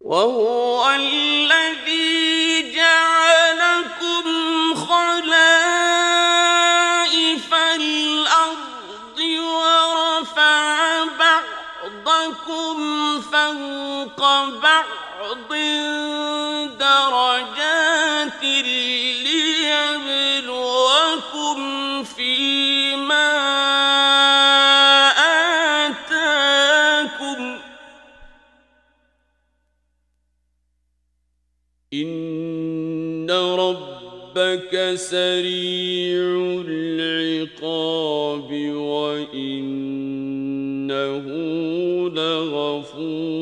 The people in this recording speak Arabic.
وهو الذي جعلكم خلائف الأرض ورفع بعضكم فوق بعض درجات ليبلوكم فيما آتاكم إن ربك سريع العقاب وإنه لغفور